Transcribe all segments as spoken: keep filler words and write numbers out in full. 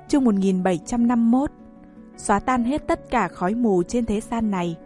chương một nghìn bảy trăm năm mươi mốt. Xóa tan hết tất cả khói mù trên thế gian này.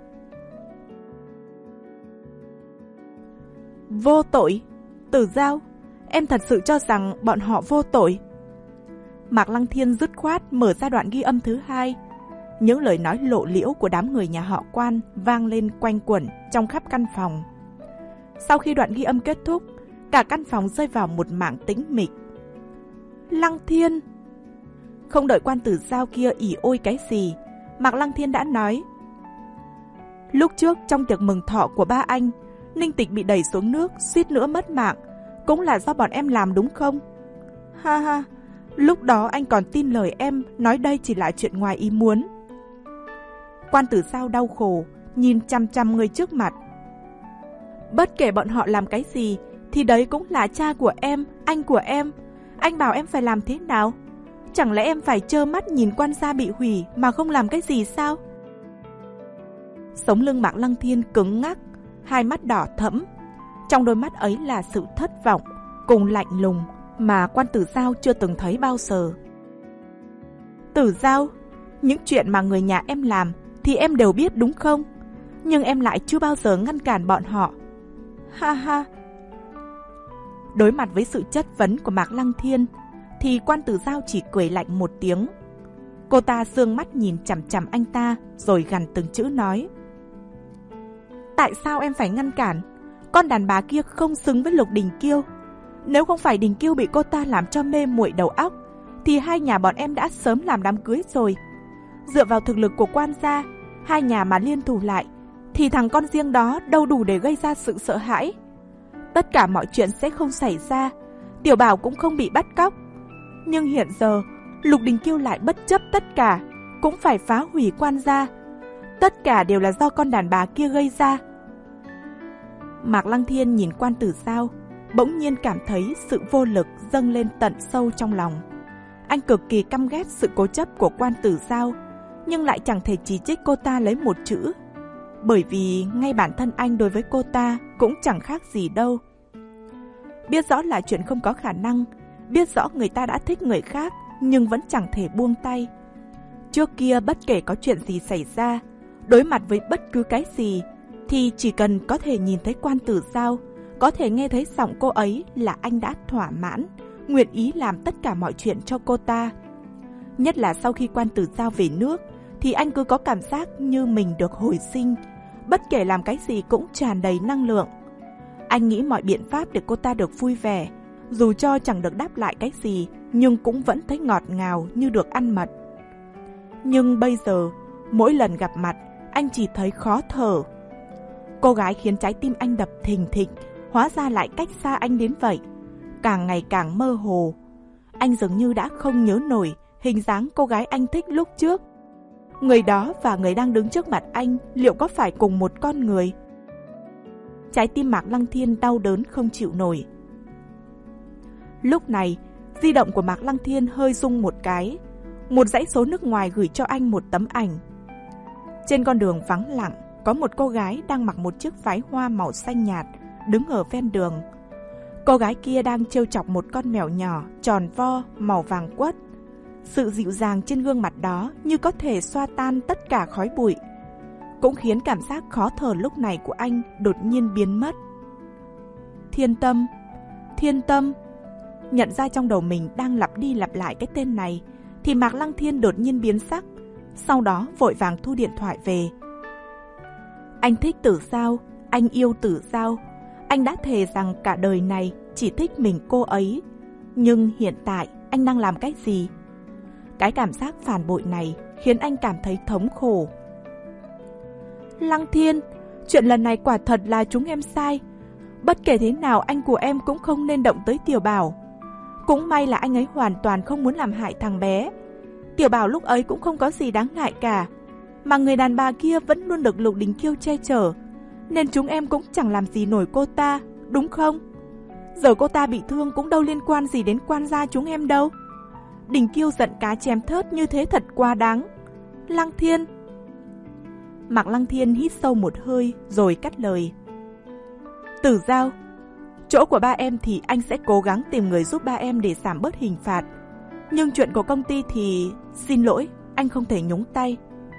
Vô tội? Tử Dao, em thật sự cho rằng bọn họ vô tội? Mạc Lăng Thiên dứt khoát mở ra đoạn ghi âm thứ hai. Những lời nói lộ liễu của đám người nhà họ Quan vang lên quanh quẩn trong khắp căn phòng. Sau khi đoạn ghi âm kết thúc, cả căn phòng rơi vào một mảng tĩnh mịch. Lăng Thiên! Không đợi Quan Tử Dao kia ỉ ôi cái gì, Mạc Lăng Thiên đã nói: lúc trước trong tiệc mừng thọ của ba anh, Ninh Tịch bị đẩy xuống nước, suýt nữa mất mạng, cũng là do bọn em làm đúng không? Ha ha, lúc đó anh còn tin lời em, nói đây chỉ là chuyện ngoài ý muốn. Quan Tử Dao đau khổ, nhìn chăm chăm người trước mặt. Bất kể bọn họ làm cái gì, thì đấy cũng là cha của em, anh của em. Anh bảo em phải làm thế nào? Chẳng lẽ em phải trơ mắt nhìn Quan gia bị hủy mà không làm cái gì sao? Sống lưng Mạc Lăng Thiên cứng ngắc, hai mắt đỏ thẫm. Trong đôi mắt ấy là sự thất vọng cùng lạnh lùng mà Quan Tử Dao chưa từng thấy bao giờ. Tử Dao, những chuyện mà người nhà em làm thì em đều biết đúng không? Nhưng em lại chưa bao giờ ngăn cản bọn họ. Ha ha. Đối mặt với sự chất vấn của Mạc Lăng Thiên thì Quan Tử Dao chỉ cười lạnh một tiếng. Cô ta sương mắt nhìn chằm chằm anh ta rồi gằn từng chữ nói: tại sao em phải ngăn cản? Con đàn bà kia không xứng với Lục Đình Kiêu. Nếu không phải Đình Kiêu bị cô ta làm cho mê muội đầu óc thì hai nhà bọn em đã sớm làm đám cưới rồi. Dựa vào thực lực của Quan gia, hai nhà mà liên thủ lại thì thằng con riêng đó đâu đủ để gây ra sự sợ hãi. Tất cả mọi chuyện sẽ không xảy ra, Tiểu Bảo cũng không bị bắt cóc. Nhưng hiện giờ Lục Đình Kiêu lại bất chấp tất cả, cũng phải phá hủy Quan gia. Tất cả đều là do con đàn bà kia gây ra. Mạc Lăng Thiên nhìn Quan Tử Dao, bỗng nhiên cảm thấy sự vô lực dâng lên tận sâu trong lòng. Anh cực kỳ căm ghét sự cố chấp của Quan Tử Dao, nhưng lại chẳng thể chỉ trích cô ta lấy một chữ. Bởi vì ngay bản thân anh đối với cô ta cũng chẳng khác gì đâu. Biết rõ là chuyện không có khả năng, biết rõ người ta đã thích người khác, nhưng vẫn chẳng thể buông tay. Trước kia bất kể có chuyện gì xảy ra, đối mặt với bất cứ cái gì, thì chỉ cần có thể nhìn thấy Quan Tử Dao, có thể nghe thấy giọng cô ấy là anh đã thỏa mãn, nguyện ý làm tất cả mọi chuyện cho cô ta. Nhất là sau khi Quan Tử Dao về nước, thì anh cứ có cảm giác như mình được hồi sinh, bất kể làm cái gì cũng tràn đầy năng lượng. Anh nghĩ mọi biện pháp để cô ta được vui vẻ, dù cho chẳng được đáp lại cái gì, nhưng cũng vẫn thấy ngọt ngào như được ăn mật. Nhưng bây giờ, mỗi lần gặp mặt, anh chỉ thấy khó thở. Cô gái khiến trái tim anh đập thình thịch, hóa ra lại cách xa anh đến vậy, càng ngày càng mơ hồ. Anh dường như đã không nhớ nổi hình dáng cô gái anh thích lúc trước. Người đó và người đang đứng trước mặt anh liệu có phải cùng một con người? Trái tim Mạc Lăng Thiên đau đớn không chịu nổi. Lúc này, di động của Mạc Lăng Thiên hơi rung một cái. Một dãy số nước ngoài gửi cho anh một tấm ảnh. Trên con đường vắng lặng, có một cô gái đang mặc một chiếc váy hoa màu xanh nhạt, đứng ở ven đường. Cô gái kia đang trêu chọc một con mèo nhỏ, tròn vo, màu vàng quất. Sự dịu dàng trên gương mặt đó như có thể xoa tan tất cả khói bụi, cũng khiến cảm giác khó thở lúc này của anh đột nhiên biến mất. Thiên Tâm, Thiên Tâm. Nhận ra trong đầu mình đang lặp đi lặp lại cái tên này, thì Mạc Lăng Thiên đột nhiên biến sắc, sau đó vội vàng thu điện thoại về. Anh thích Tử Dao, anh yêu Tử Dao. Anh đã thề rằng cả đời này chỉ thích mình cô ấy. Nhưng hiện tại anh đang làm cái gì? Cái cảm giác phản bội này khiến anh cảm thấy thống khổ. Lăng Thiên, chuyện lần này quả thật là chúng em sai. Bất kể thế nào anh của em cũng không nên động tới Tiểu Bảo. Cũng may là anh ấy hoàn toàn không muốn làm hại thằng bé. Tiểu Bảo lúc ấy cũng không có gì đáng ngại cả. Mà người đàn bà kia vẫn luôn được Lục Đình Kiêu che chở, nên chúng em cũng chẳng làm gì nổi cô ta, đúng không? Giờ cô ta bị thương cũng đâu liên quan gì đến Quan gia chúng em đâu. Đình Kiêu giận cá chém thớt như thế thật quá đáng. Lăng Thiên. Mạc Lăng Thiên hít sâu một hơi rồi cắt lời. Tử Dao, chỗ của ba em thì anh sẽ cố gắng tìm người giúp ba em để giảm bớt hình phạt. Nhưng chuyện của công ty thì xin lỗi, anh không thể nhúng tay.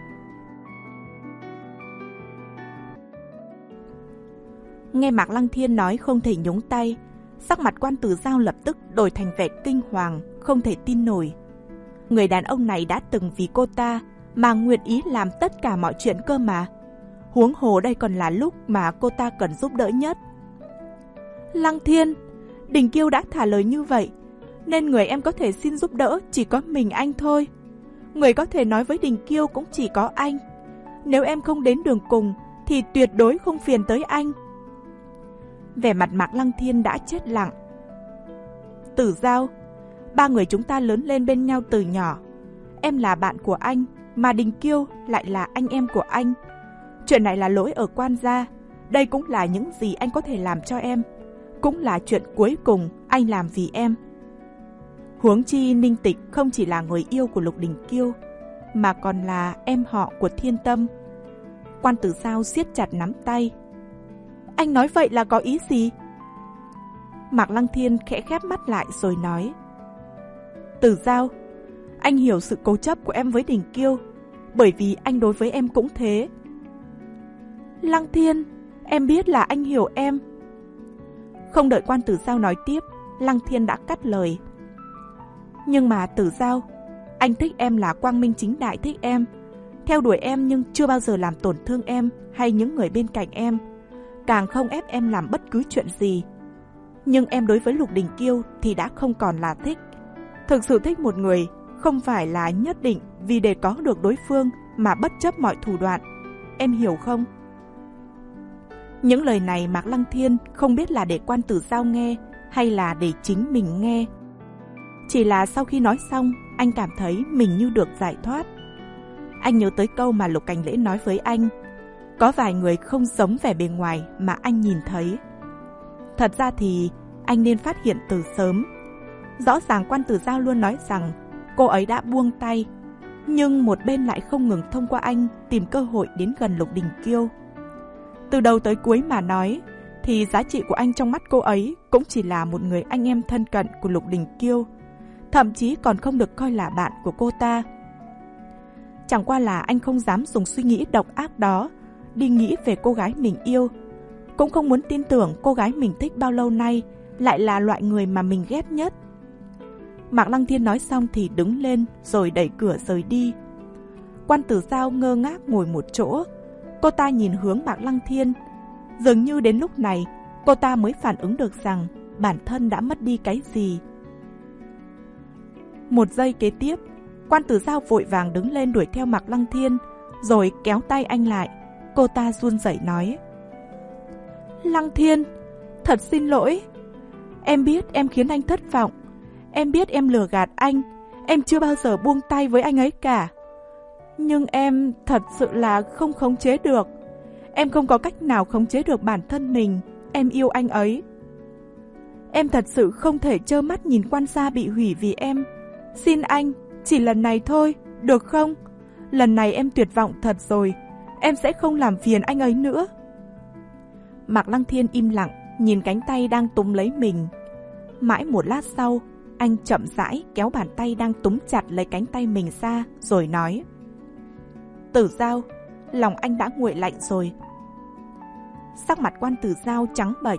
Nghe Mạc Lăng Thiên nói không thể nhúng tay, sắc mặt Quan Tử Giao lập tức đổi thành vẻ kinh hoàng, không thể tin nổi. Người đàn ông này đã từng vì cô ta mà nguyện ý làm tất cả mọi chuyện cơ mà. Huống hồ đây còn là lúc mà cô ta cần giúp đỡ nhất. Lăng Thiên, Đình Kiêu đã thả lời như vậy, nên người em có thể xin giúp đỡ chỉ có mình anh thôi. Người có thể nói với Đình Kiêu cũng chỉ có anh. Nếu em không đến đường cùng thì tuyệt đối không phiền tới anh. Vẻ mặt Mạc Lăng Thiên đã chết lặng. Tử Giao, ba người chúng ta lớn lên bên nhau từ nhỏ. Em là bạn của anh, mà Đình Kiêu lại là anh em của anh. Chuyện này là lỗi ở Quan gia. Đây cũng là những gì anh có thể làm cho em, cũng là chuyện cuối cùng anh làm vì em. Huống chi Ninh Tịch không chỉ là người yêu của Lục Đình Kiêu, mà còn là em họ của Thiên Tâm. Quan Tử Giao siết chặt nắm tay. Anh nói vậy là có ý gì? Mạc Lăng Thiên khẽ khép mắt lại rồi nói. Tử Giao, anh hiểu sự cố chấp của em với Đình Kiêu, bởi vì anh đối với em cũng thế. Lăng Thiên, em biết là anh hiểu em. Không đợi Quan Tử Giao nói tiếp, Lăng Thiên đã cắt lời. Nhưng mà Tử Giao, anh thích em là quang minh chính đại thích em, theo đuổi em nhưng chưa bao giờ làm tổn thương em hay những người bên cạnh em, càng không ép em làm bất cứ chuyện gì. Nhưng em đối với Lục Đình Kiêu thì đã không còn là thích. Thực sự thích một người không phải là nhất định vì để có được đối phương mà bất chấp mọi thủ đoạn. Em hiểu không? Những lời này Mạc Lăng Thiên không biết là để Quan Tử Giao nghe hay là để chính mình nghe. Chỉ là sau khi nói xong, anh cảm thấy mình như được giải thoát. Anh nhớ tới câu mà Lục Cảnh Lễ nói với anh. Có vài người không giống vẻ bề ngoài mà anh nhìn thấy. Thật ra thì anh nên phát hiện từ sớm. Rõ ràng Quan Tử Giao luôn nói rằng cô ấy đã buông tay, nhưng một bên lại không ngừng thông qua anh tìm cơ hội đến gần Lục Đình Kiêu. Từ đầu tới cuối mà nói, thì giá trị của anh trong mắt cô ấy cũng chỉ là một người anh em thân cận của Lục Đình Kiêu, thậm chí còn không được coi là bạn của cô ta. Chẳng qua là anh không dám dùng suy nghĩ độc ác đó đi nghĩ về cô gái mình yêu, cũng không muốn tin tưởng cô gái mình thích bao lâu nay lại là loại người mà mình ghét nhất. Mạc Lăng Thiên nói xong thì đứng lên rồi đẩy cửa rời đi. Quan Tử Giao ngơ ngác ngồi một chỗ. Cô ta nhìn hướng Mạc Lăng Thiên. Dường như đến lúc này cô ta mới phản ứng được rằng bản thân đã mất đi cái gì. Một giây kế tiếp, Quan Tử Giao vội vàng đứng lên đuổi theo Mạc Lăng Thiên, rồi kéo tay anh lại. Cô ta run rẩy nói. Lăng Thiên, thật xin lỗi. Em biết em khiến anh thất vọng. Em biết em lừa gạt anh. Em chưa bao giờ buông tay với anh ấy cả. Nhưng em thật sự là không khống chế được. Em không có cách nào khống chế được bản thân mình. Em yêu anh ấy. Em thật sự không thể trơ mắt nhìn Quan gia bị hủy vì em. Xin anh, chỉ lần này thôi, được không? Lần này em tuyệt vọng thật rồi. Em sẽ không làm phiền anh ấy nữa. Mạc Lăng Thiên im lặng, nhìn cánh tay đang túm lấy mình. Mãi một lát sau, anh chậm rãi kéo bàn tay đang túm chặt lấy cánh tay mình ra, rồi nói. Tử Giao, lòng anh đã nguội lạnh rồi. Sắc mặt Quan Tử Giao trắng bệch.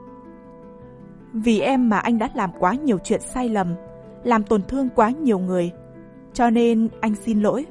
Vì em mà anh đã làm quá nhiều chuyện sai lầm, làm tổn thương quá nhiều người, cho nên anh xin lỗi.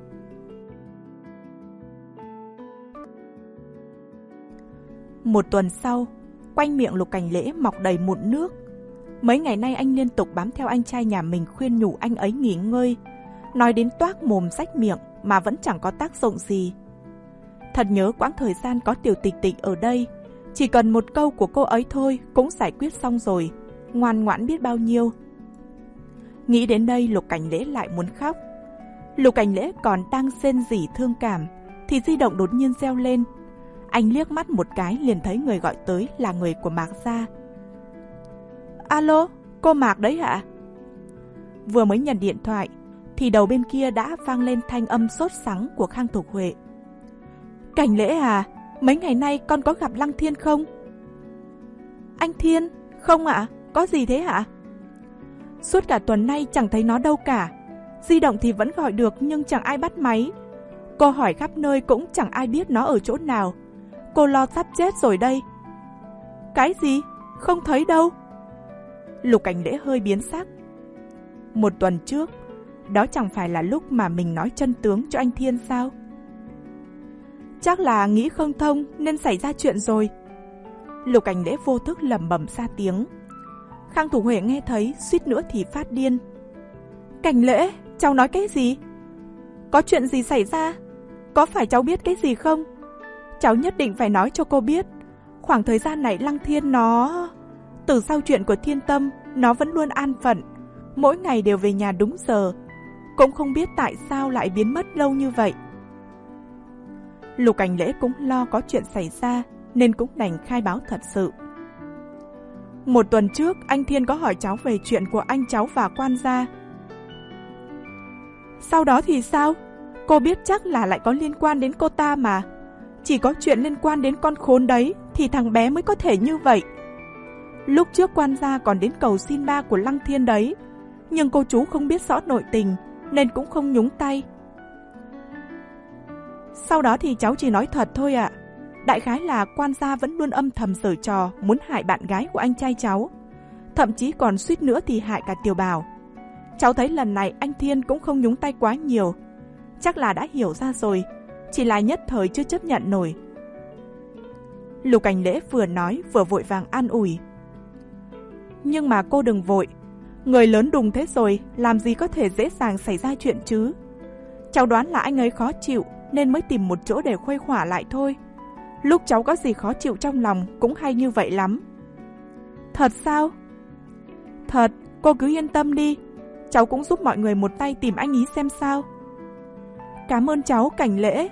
Một tuần sau, quanh miệng Lục Cảnh Lễ mọc đầy mụn nước. Mấy ngày nay anh liên tục bám theo anh trai nhà mình khuyên nhủ anh ấy nghỉ ngơi, nói đến toác mồm rách miệng mà vẫn chẳng có tác dụng gì. Thật nhớ quãng thời gian có Tiểu Tịch Tịch ở đây, chỉ cần một câu của cô ấy thôi cũng giải quyết xong rồi, ngoan ngoãn biết bao nhiêu. Nghĩ đến đây Lục Cảnh Lễ lại muốn khóc. Lục Cảnh Lễ còn đang rên rỉ thương cảm thì di động đột nhiên reo lên. Anh liếc mắt một cái liền thấy người gọi tới là người của Mạc gia. Alo, cô Mạc đấy hả? Vừa mới nhận điện thoại thì đầu bên kia đã vang lên thanh âm sốt sắng của Khang Thục Huệ. Cảnh Lễ à, mấy ngày nay con có gặp Lăng Thiên không? Anh Thiên? Không ạ, à? Có gì thế hả? Suốt cả tuần nay chẳng thấy nó đâu cả. Di động thì vẫn gọi được nhưng chẳng ai bắt máy. Cô hỏi khắp nơi cũng chẳng ai biết nó ở chỗ nào. Cô lo sắp chết rồi đây. Cái gì? Không thấy đâu. Lục Cảnh Lễ hơi biến sắc. Một tuần trước, đó chẳng phải là lúc mà mình nói chân tướng cho anh Thiên sao? Chắc là nghĩ không thông nên xảy ra chuyện rồi. Lục Cảnh Lễ vô thức lẩm bẩm ra tiếng. Khang Thục Huệ nghe thấy suýt nữa thì phát điên. Cảnh Lễ, cháu nói cái gì? Có chuyện gì xảy ra? Có phải cháu biết cái gì không? Cháu nhất định phải nói cho cô biết. Khoảng thời gian này Lăng Thiên nó... Từ sau chuyện của Thiên Tâm, nó vẫn luôn an phận. Mỗi ngày đều về nhà đúng giờ. Cũng không biết tại sao lại biến mất lâu như vậy. Lục Cảnh Lễ cũng lo có chuyện xảy ra nên cũng đành khai báo thật sự. Một tuần trước, anh Thiên có hỏi cháu về chuyện của anh cháu và quan gia. Sau đó thì sao? Cô biết chắc là lại có liên quan đến cô ta mà. Chỉ có chuyện liên quan đến con khốn đấy thì thằng bé mới có thể như vậy. Lúc trước quan gia còn đến cầu xin ba của Lăng Thiên đấy. Nhưng cô chú không biết rõ nội tình nên cũng không nhúng tay. Sau đó thì cháu chỉ nói thật thôi ạ. Đại khái là quan gia vẫn luôn âm thầm giở trò muốn hại bạn gái của anh trai cháu. Thậm chí còn suýt nữa thì hại cả Tiểu Bảo. Cháu thấy lần này anh Thiên cũng không nhúng tay quá nhiều. Chắc là đã hiểu ra rồi. Chỉ là nhất thời chưa chấp nhận nổi. Lục Cảnh Lễ vừa nói vừa vội vàng an ủi. Nhưng mà cô đừng vội. Người lớn đùng thế rồi, làm gì có thể dễ dàng xảy ra chuyện chứ. Cháu đoán là anh ấy khó chịu nên mới tìm một chỗ để khuây khỏa lại thôi. Lúc cháu có gì khó chịu trong lòng cũng hay như vậy lắm. Thật sao? Thật, cô cứ yên tâm đi. Cháu cũng giúp mọi người một tay tìm anh ý xem sao. Cảm ơn cháu, Cảnh Lễ.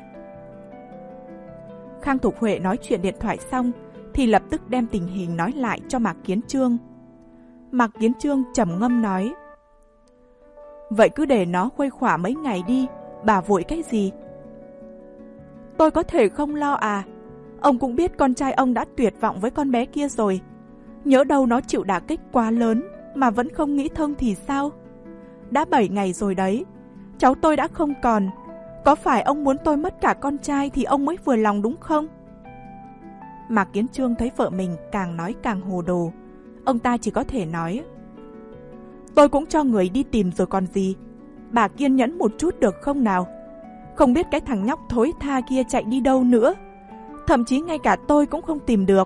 Khang Thục Huệ nói chuyện điện thoại xong thì lập tức đem tình hình nói lại cho Mạc Kiến Trương. Mạc Kiến Trương trầm ngâm nói. Vậy cứ để nó khuây khỏa mấy ngày đi, bà vội cái gì? Tôi có thể không lo à? Ông cũng biết con trai ông đã tuyệt vọng với con bé kia rồi. Nhỡ đâu nó chịu đả kích quá lớn mà vẫn không nghĩ thông thì sao? Đã bảy ngày rồi đấy. Cháu tôi đã không còn. Có phải ông muốn tôi mất cả con trai thì ông mới vừa lòng đúng không? Mạc Kiến Trương thấy vợ mình càng nói càng hồ đồ. Ông ta chỉ có thể nói. Tôi cũng cho người đi tìm rồi còn gì. Bà kiên nhẫn một chút được không nào? Không biết cái thằng nhóc thối tha kia chạy đi đâu nữa. Thậm chí ngay cả tôi cũng không tìm được.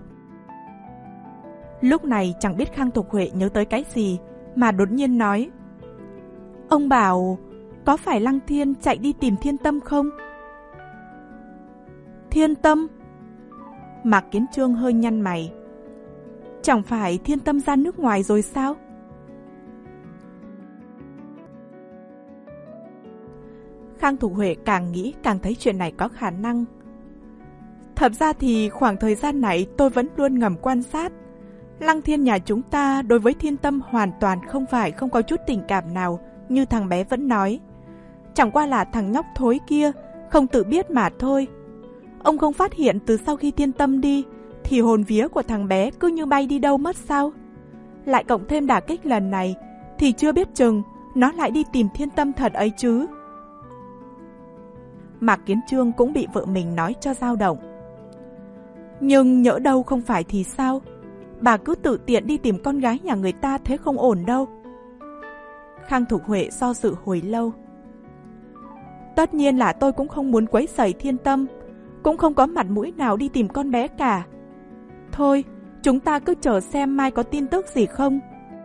Lúc này chẳng biết Khang Thục Huệ nhớ tới cái gì mà đột nhiên nói. Ông bảo có phải Lăng Thiên chạy đi tìm Thiên Tâm không? Thiên Tâm? Mạc Kiến Trương hơi nhăn mày. Chẳng phải Thiên Tâm ra nước ngoài rồi sao? Khang Thục Huệ càng nghĩ càng thấy chuyện này có khả năng. Thật ra thì khoảng thời gian này tôi vẫn luôn ngầm quan sát. Lăng Thiên nhà chúng ta đối với Thiên Tâm hoàn toàn không phải không có chút tình cảm nào như thằng bé vẫn nói. Chẳng qua là thằng nhóc thối kia không tự biết mà thôi. Ông không phát hiện từ sau khi Thiên Tâm đi thì hồn vía của thằng bé cứ như bay đi đâu mất sao? Lại cộng thêm đả kích lần này thì chưa biết chừng nó lại đi tìm Thiên Tâm thật ấy chứ. Mạc Kiến Trương cũng bị vợ mình nói cho dao động. Nhưng nhỡ đâu không phải thì sao? Bà cứ tự tiện đi tìm con gái nhà người ta thế không ổn đâu. Khang Thục Huệ do dự hồi lâu. Tất nhiên là tôi cũng không muốn quấy rầy Thiên Tâm, cũng không có mặt mũi nào đi tìm con bé cả. Thôi, chúng ta cứ chờ xem mai có tin tức gì không.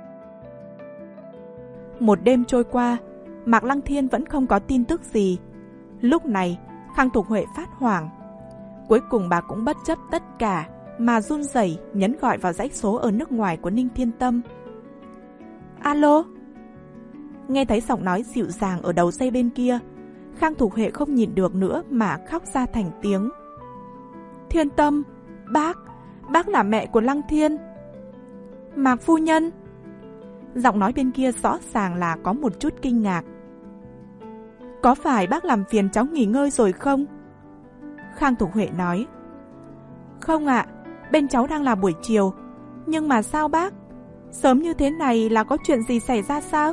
Một đêm trôi qua, Mạc Lăng Thiên vẫn không có tin tức gì. Lúc này, Khang Thục Huệ phát hoảng. Cuối cùng bà cũng bất chấp tất cả mà run rẩy nhấn gọi vào dãy số ở nước ngoài của Ninh Thiên Tâm. Alo? Nghe thấy giọng nói dịu dàng ở đầu dây bên kia, Khang Thục Huệ không nhịn được nữa mà khóc ra thành tiếng. Thiên Tâm, bác, bác là mẹ của Lăng Thiên. Mạc phu nhân. Giọng nói bên kia rõ ràng là có một chút kinh ngạc. Có phải bác làm phiền cháu nghỉ ngơi rồi không? Khang Thục Huệ nói. Không ạ, bên cháu đang là buổi chiều. Nhưng mà sao bác? Sớm như thế này là có chuyện gì xảy ra sao?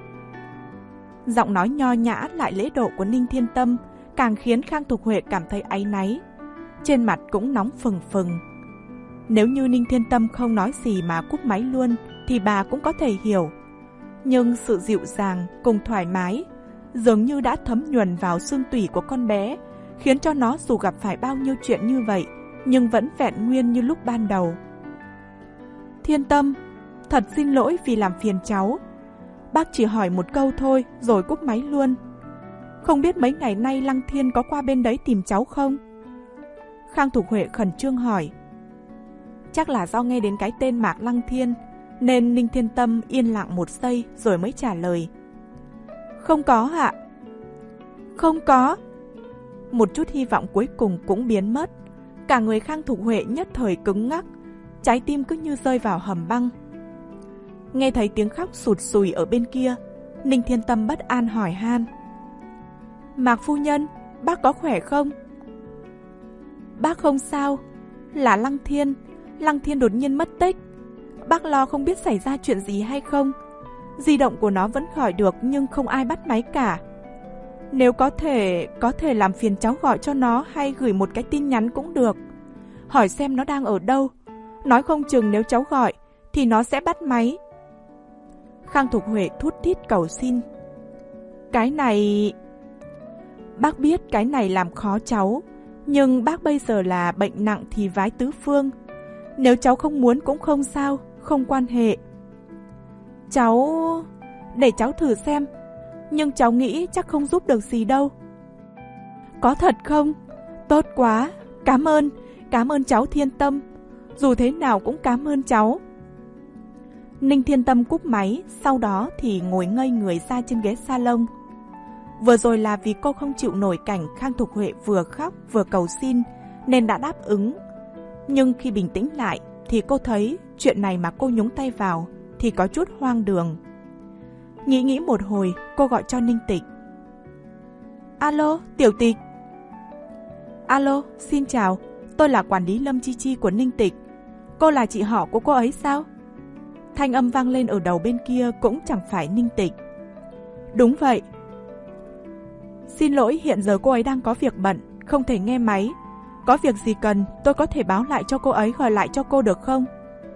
Giọng nói nho nhã lại lễ độ của Ninh Thiên Tâm càng khiến Khang Thục Huệ cảm thấy áy náy. Trên mặt cũng nóng phừng phừng. Nếu như Ninh Thiên Tâm không nói gì mà cúp máy luôn thì bà cũng có thể hiểu. Nhưng sự dịu dàng cùng thoải mái dường như đã thấm nhuần vào xương tủy của con bé, khiến cho nó dù gặp phải bao nhiêu chuyện như vậy nhưng vẫn vẹn nguyên như lúc ban đầu. Thiên Tâm, thật xin lỗi vì làm phiền cháu. Bác chỉ hỏi một câu thôi rồi cúp máy luôn. Không biết mấy ngày nay Lăng Thiên có qua bên đấy tìm cháu không? Khang Thục Huệ khẩn trương hỏi. Chắc là do nghe đến cái tên Mạc Lăng Thiên nên Ninh Thiên Tâm yên lặng một giây rồi mới trả lời. Không có ạ. Không có. Một chút hy vọng cuối cùng cũng biến mất. Cả người Khang Thục Huệ nhất thời cứng ngắc, trái tim cứ như rơi vào hầm băng. Nghe thấy tiếng khóc sụt sùi ở bên kia, Ninh Thiên Tâm bất an hỏi han. Mạc phu nhân, bác có khỏe không? Bác không sao. Là Lăng Thiên. Lăng Thiên đột nhiên mất tích. Bác lo không biết xảy ra chuyện gì hay không. Di động của nó vẫn gọi được nhưng không ai bắt máy cả. Nếu có thể, có thể làm phiền cháu gọi cho nó hay gửi một cái tin nhắn cũng được. Hỏi xem nó đang ở đâu. Nói không chừng nếu cháu gọi thì nó sẽ bắt máy. Khang Thục Huệ thút thít cầu xin. Cái này... Bác biết cái này làm khó cháu, nhưng bác bây giờ là bệnh nặng thì vái tứ phương. Nếu cháu không muốn cũng không sao, không quan hệ. Cháu... Để cháu thử xem, nhưng cháu nghĩ chắc không giúp được gì đâu. Có thật không? Tốt quá, cảm ơn, cảm ơn cháu Thiên Tâm. Dù thế nào cũng cảm ơn cháu. Ninh Thiên Tâm cúp máy, sau đó thì ngồi ngây người ra trên ghế salon. Vừa rồi là vì cô không chịu nổi cảnh Khang Thục Huệ vừa khóc vừa cầu xin nên đã đáp ứng. Nhưng khi bình tĩnh lại thì cô thấy chuyện này mà cô nhúng tay vào thì có chút hoang đường. Nghĩ nghĩ một hồi, cô gọi cho Ninh Tịch. Alo, Tiểu Tịch. Alo, xin chào, tôi là quản lý Lâm Chi Chi của Ninh Tịch. Cô là chị họ của cô ấy sao? Thanh âm vang lên ở đầu bên kia cũng chẳng phải Ninh Tịch. Đúng vậy. Xin lỗi, hiện giờ cô ấy đang có việc bận, không thể nghe máy. Có việc gì cần, tôi có thể báo lại cho cô ấy gọi lại cho cô được không?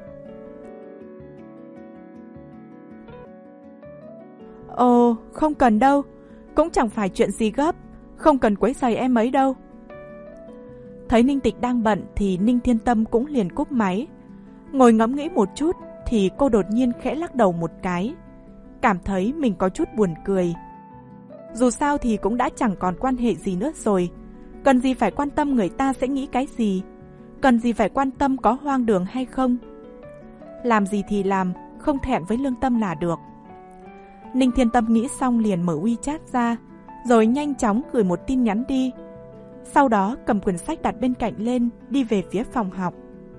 Ồ, không cần đâu. Cũng chẳng phải chuyện gì gấp. Không cần quấy rầy em ấy đâu. Thấy Ninh Tịch đang bận thì Ninh Thiên Tâm cũng liền cúp máy. Ngồi ngẫm nghĩ một chút thì cô đột nhiên khẽ lắc đầu một cái. Cảm thấy mình có chút buồn cười. Dù sao thì cũng đã chẳng còn quan hệ gì nữa rồi. Cần gì phải quan tâm người ta sẽ nghĩ cái gì. Cần gì phải quan tâm có hoang đường hay không. Làm gì thì làm, không thẹn với lương tâm là được. Ninh Thiên Tâm nghĩ xong liền mở WeChat ra, rồi nhanh chóng gửi một tin nhắn đi. Sau đó cầm quyển sách đặt bên cạnh lên, đi về phía phòng học.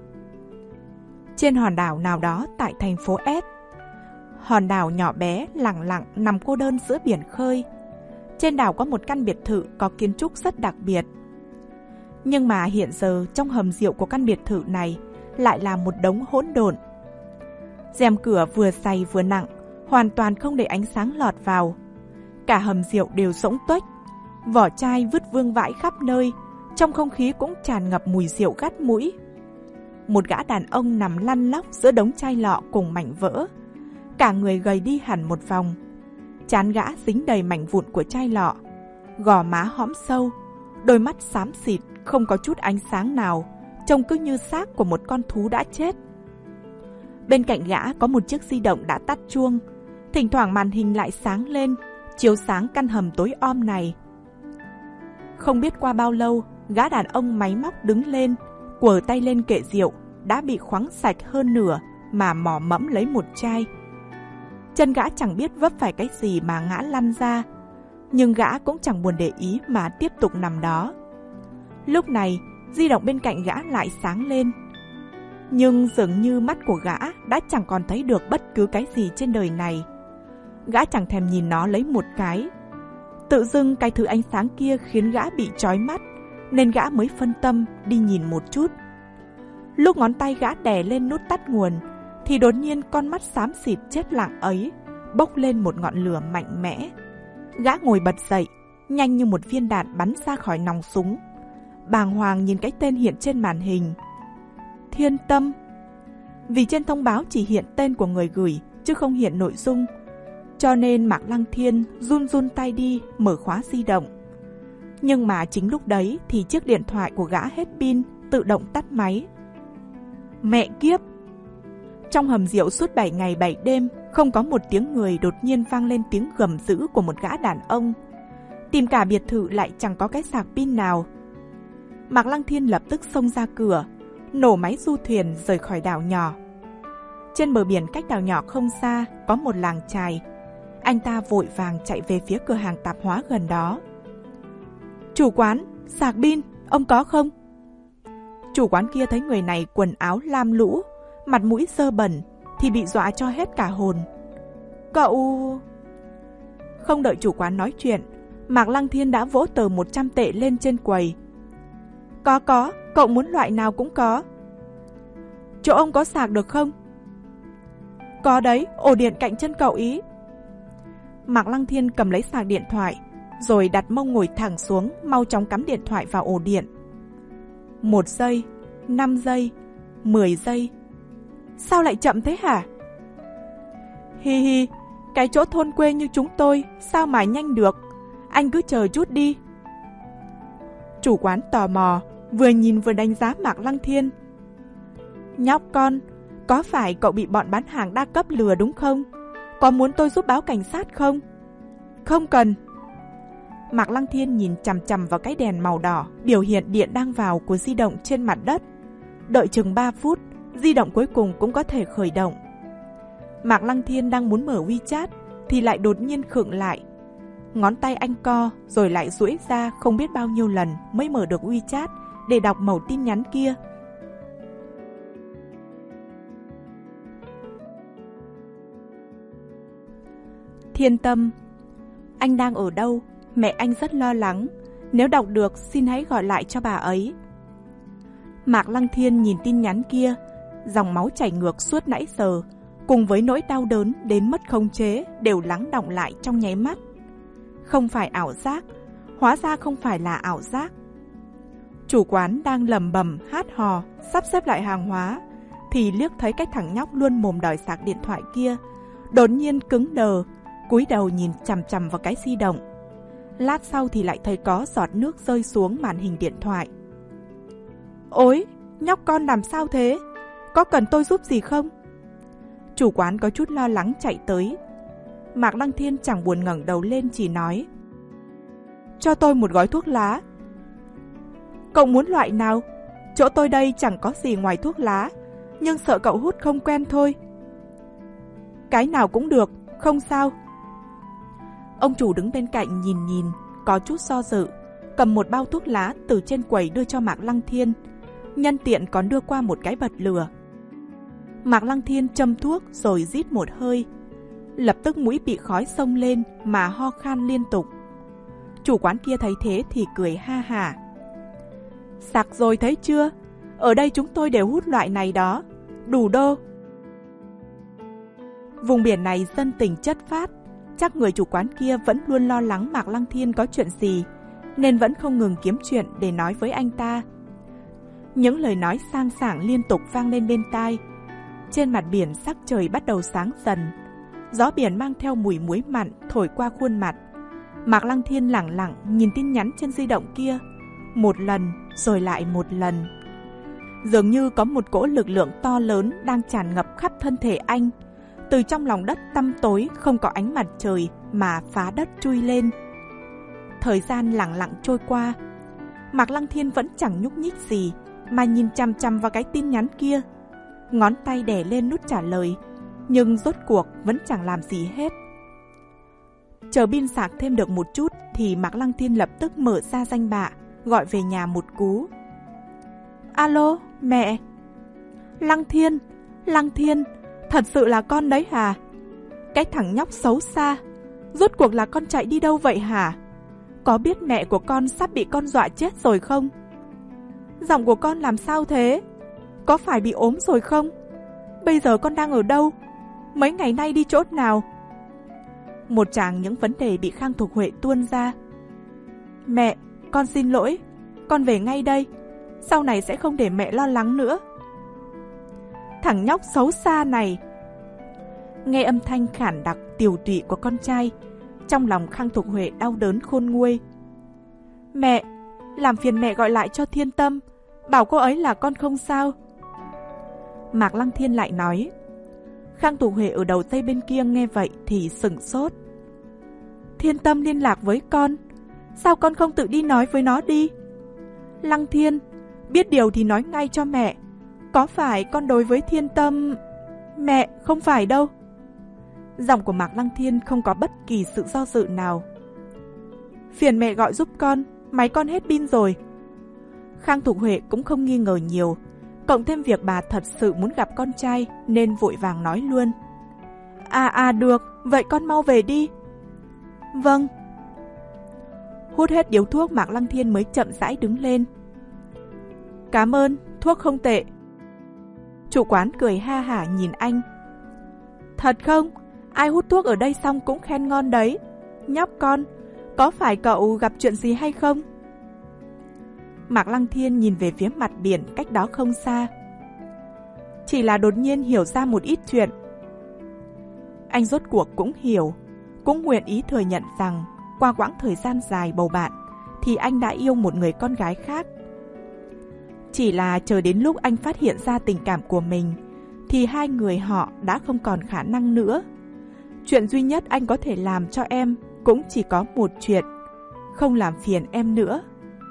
Trên hòn đảo nào đó tại thành phố S. Hòn đảo nhỏ bé, lặng lặng nằm cô đơn giữa biển khơi. Trên đảo có một căn biệt thự có kiến trúc rất đặc biệt. Nhưng mà hiện giờ trong hầm rượu của căn biệt thự này lại là một đống hỗn độn. Rèm cửa vừa dày vừa nặng, hoàn toàn không để ánh sáng lọt vào. Cả hầm rượu đều rỗng tuếch, vỏ chai vứt vương vãi khắp nơi, trong không khí cũng tràn ngập mùi rượu gắt mũi. Một gã đàn ông nằm lăn lóc giữa đống chai lọ cùng mảnh vỡ, cả người gầy đi hẳn một vòng. Trán gã dính đầy mảnh vụn của chai lọ, gò má hõm sâu, đôi mắt xám xịt, không có chút ánh sáng nào, trông cứ như xác của một con thú đã chết. Bên cạnh gã có một chiếc di động đã tắt chuông, thỉnh thoảng màn hình lại sáng lên, chiếu sáng căn hầm tối om này. Không biết qua bao lâu, gã đàn ông máy móc đứng lên, quờ tay lên kệ rượu, đã bị khoáng sạch hơn nửa mà mò mẫm lấy một chai. Chân gã chẳng biết vấp phải cái gì mà ngã lăn ra, nhưng gã cũng chẳng buồn để ý mà tiếp tục nằm đó. Lúc này, di động bên cạnh gã lại sáng lên. Nhưng dường như mắt của gã đã chẳng còn thấy được bất cứ cái gì trên đời này. Gã chẳng thèm nhìn nó lấy một cái. Tự dưng cái thứ ánh sáng kia khiến gã bị chói mắt, nên gã mới phân tâm đi nhìn một chút. Lúc ngón tay gã đè lên nút tắt nguồn, thì đột nhiên con mắt xám xịt chết lặng ấy bốc lên một ngọn lửa mạnh mẽ. Gã ngồi bật dậy, nhanh như một viên đạn bắn ra khỏi nòng súng. Bàng hoàng nhìn cái tên hiện trên màn hình. Thiên Tâm. Vì trên thông báo chỉ hiện tên của người gửi chứ không hiện nội dung, cho nên Mạc Lăng Thiên run run tay đi mở khóa di động. Nhưng mà chính lúc đấy thì chiếc điện thoại của gã hết pin, tự động tắt máy. Mẹ kiếp! Trong hầm rượu suốt bảy ngày bảy đêm, không có một tiếng người, đột nhiên vang lên tiếng gầm dữ của một gã đàn ông. Tìm cả biệt thự lại chẳng có cái sạc pin nào. Mạc Lăng Thiên lập tức xông ra cửa, nổ máy du thuyền rời khỏi đảo nhỏ. Trên bờ biển cách đảo nhỏ không xa có một làng chài. Anh ta vội vàng chạy về phía cửa hàng tạp hóa gần đó. Chủ quán, sạc pin, ông có không? Chủ quán kia thấy người này quần áo lam lũ, mặt mũi dơ bẩn thì bị dọa cho hết cả hồn. Cậu... Không đợi chủ quán nói chuyện, Mạc Lăng Thiên đã vỗ tờ một trăm tệ lên trên quầy. Có có, cậu muốn loại nào cũng có. Chỗ ông có sạc được không? Có đấy, ổ điện cạnh chân cậu ý. Mạc Lăng Thiên cầm lấy sạc điện thoại, rồi đặt mông ngồi thẳng xuống, mau chóng cắm điện thoại vào ổ điện. Một giây, năm giây, mười giây. Sao lại chậm thế hả? Hi hi, cái chỗ thôn quê như chúng tôi, sao mà nhanh được? Anh cứ chờ chút đi. Chủ quán tò mò, vừa nhìn vừa đánh giá Mạc Lăng Thiên. Nhóc con, có phải cậu bị bọn bán hàng đa cấp lừa đúng không? Có muốn tôi giúp báo cảnh sát không? Không cần. Mạc Lăng Thiên nhìn chằm chằm vào cái đèn màu đỏ biểu hiện điện đang vào của di động trên mặt đất. Đợi chừng ba phút, di động cuối cùng cũng có thể khởi động. Mạc Lăng Thiên đang muốn mở WeChat thì lại đột nhiên khựng lại. Ngón tay anh co rồi lại duỗi ra không biết bao nhiêu lần mới mở được WeChat để đọc mẩu tin nhắn kia. Thiên Tâm. Anh đang ở đâu? Mẹ anh rất lo lắng. Nếu đọc được xin hãy gọi lại cho bà ấy. Mạc Lăng Thiên nhìn tin nhắn kia, dòng máu chảy ngược suốt nãy giờ cùng với nỗi đau đớn đến mất khống chế đều lắng đọng lại trong nháy mắt. Không phải ảo giác, hóa ra không phải là ảo giác. Chủ quán đang lẩm bẩm hát hò sắp xếp lại hàng hóa thì liếc thấy cái thằng nhóc luôn mồm đòi sạc điện thoại kia đột nhiên cứng đờ, cúi đầu nhìn chằm chằm vào cái di động. Lát sau thì lại thấy có giọt nước rơi xuống màn hình điện thoại. Ôi, nhóc con làm sao thế? Có cần tôi giúp gì không? Chủ quán có chút lo lắng chạy tới. Mạc Lăng Thiên chẳng buồn ngẩng đầu lên, chỉ nói: Cho tôi một gói thuốc lá. Cậu muốn loại nào? Chỗ tôi đây chẳng có gì ngoài thuốc lá, nhưng sợ cậu hút không quen thôi. Cái nào cũng được, không sao. Ông chủ đứng bên cạnh nhìn nhìn, có chút do dự, cầm một bao thuốc lá từ trên quầy đưa cho Mạc Lăng Thiên, nhân tiện còn đưa qua một cái bật lửa. Mạc Lăng Thiên châm thuốc rồi rít một hơi, lập tức mũi bị khói xông lên mà ho khan liên tục. Chủ quán kia thấy thế thì cười ha hả. Sặc rồi thấy chưa? Ở đây chúng tôi đều hút loại này đó, đủ đô. Vùng biển này dân tình chất phác, chắc người chủ quán kia vẫn luôn lo lắng Mạc Lăng Thiên có chuyện gì, nên vẫn không ngừng kiếm chuyện để nói với anh ta. Những lời nói sang sảng liên tục vang lên bên tai. Trên mặt biển sắc trời bắt đầu sáng dần, gió biển mang theo mùi muối mặn thổi qua khuôn mặt. Mạc Lăng Thiên lẳng lặng nhìn tin nhắn trên di động kia, một lần rồi lại một lần. Dường như có một cỗ lực lượng to lớn đang tràn ngập khắp thân thể anh, từ trong lòng đất tăm tối không có ánh mặt trời mà phá đất chui lên. Thời gian lặng lặng trôi qua, Mạc Lăng Thiên vẫn chẳng nhúc nhích gì mà nhìn chằm chằm vào cái tin nhắn kia. Ngón tay đè lên nút trả lời, nhưng rốt cuộc vẫn chẳng làm gì hết. Chờ pin sạc thêm được một chút thì Mạc Lăng Thiên lập tức mở ra danh bạ, gọi về nhà một cú. Alo, mẹ. Lăng Thiên, Lăng Thiên, thật sự là con đấy hả? Cái thằng nhóc xấu xa, rốt cuộc là con chạy đi đâu vậy hả? Có biết mẹ của con sắp bị con dọa chết rồi không? Giọng của con làm sao thế? Có phải bị ốm rồi không? bây giờ con đang ở đâu? Mấy ngày nay đi chỗ nào? Một tràng những vấn đề bị Khang Thục Huệ tuôn ra. Mẹ, con xin lỗi, con về ngay đây. Sau này sẽ không để mẹ lo lắng nữa. Thằng nhóc xấu xa này. Nghe âm thanh khản đặc tiều tụy của con trai, trong lòng Khang Thục Huệ đau đớn khôn nguôi. Mẹ, làm phiền mẹ gọi lại cho Thiên Tâm, bảo cô ấy là con không sao. Mạc Lăng Thiên lại nói. Khang Thục Huệ ở đầu dây bên kia nghe vậy thì sửng sốt. Thiên Tâm liên lạc với con, sao con không tự đi nói với nó đi? Lăng Thiên, biết điều thì nói ngay cho mẹ. Có phải con đối với Thiên Tâm... Mẹ, không phải đâu. Giọng của Mạc Lăng Thiên không có bất kỳ sự do dự nào. Phiền mẹ gọi giúp con, máy con hết pin rồi. Khang Thục Huệ cũng không nghi ngờ nhiều, cộng thêm việc bà thật sự muốn gặp con trai nên vội vàng nói luôn. À à được, vậy con mau về đi. Vâng. Hút hết điếu thuốc, Mạc Lăng Thiên mới chậm rãi đứng lên. Cảm ơn, thuốc không tệ. Chủ quán cười ha hả nhìn anh. Thật không? Ai hút thuốc ở đây xong cũng khen ngon đấy. Nhóc con, có phải cậu gặp chuyện gì hay không? Mạc Lăng Thiên nhìn về phía mặt biển cách đó không xa. Chỉ là đột nhiên hiểu ra một ít chuyện. Anh rốt cuộc cũng hiểu, cũng nguyện ý thừa nhận rằng qua quãng thời gian dài bầu bạn thì anh đã yêu một người con gái khác. Chỉ là chờ đến lúc anh phát hiện ra tình cảm của mình thì hai người họ đã không còn khả năng nữa. Chuyện duy nhất anh có thể làm cho em cũng chỉ có một chuyện, không làm phiền em nữa.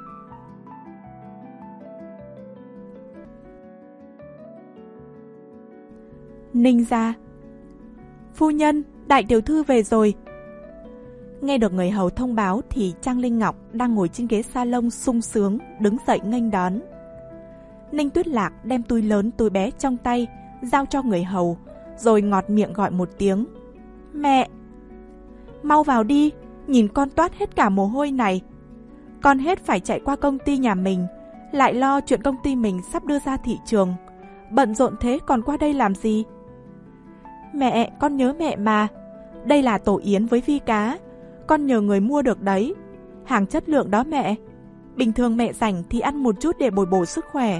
Ninh gia. Phu nhân, đại tiểu thư về rồi. Nghe được người hầu thông báo thì Trang Linh Ngọc đang ngồi trên ghế salon sung sướng đứng dậy nghênh đón. Ninh Tuyết Lạc đem túi lớn túi bé trong tay giao cho người hầu, rồi ngọt miệng gọi một tiếng. Mẹ! Mau vào đi, nhìn con toát hết cả mồ hôi này. Con hết phải chạy qua công ty nhà mình, lại lo chuyện công ty mình sắp đưa ra thị trường. Bận rộn thế còn qua đây làm gì? Mẹ, con nhớ mẹ mà. Đây là tổ yến với vi cá, con nhờ người mua được đấy. Hàng chất lượng đó mẹ. Bình thường mẹ rảnh thì ăn một chút để bồi bổ sức khỏe.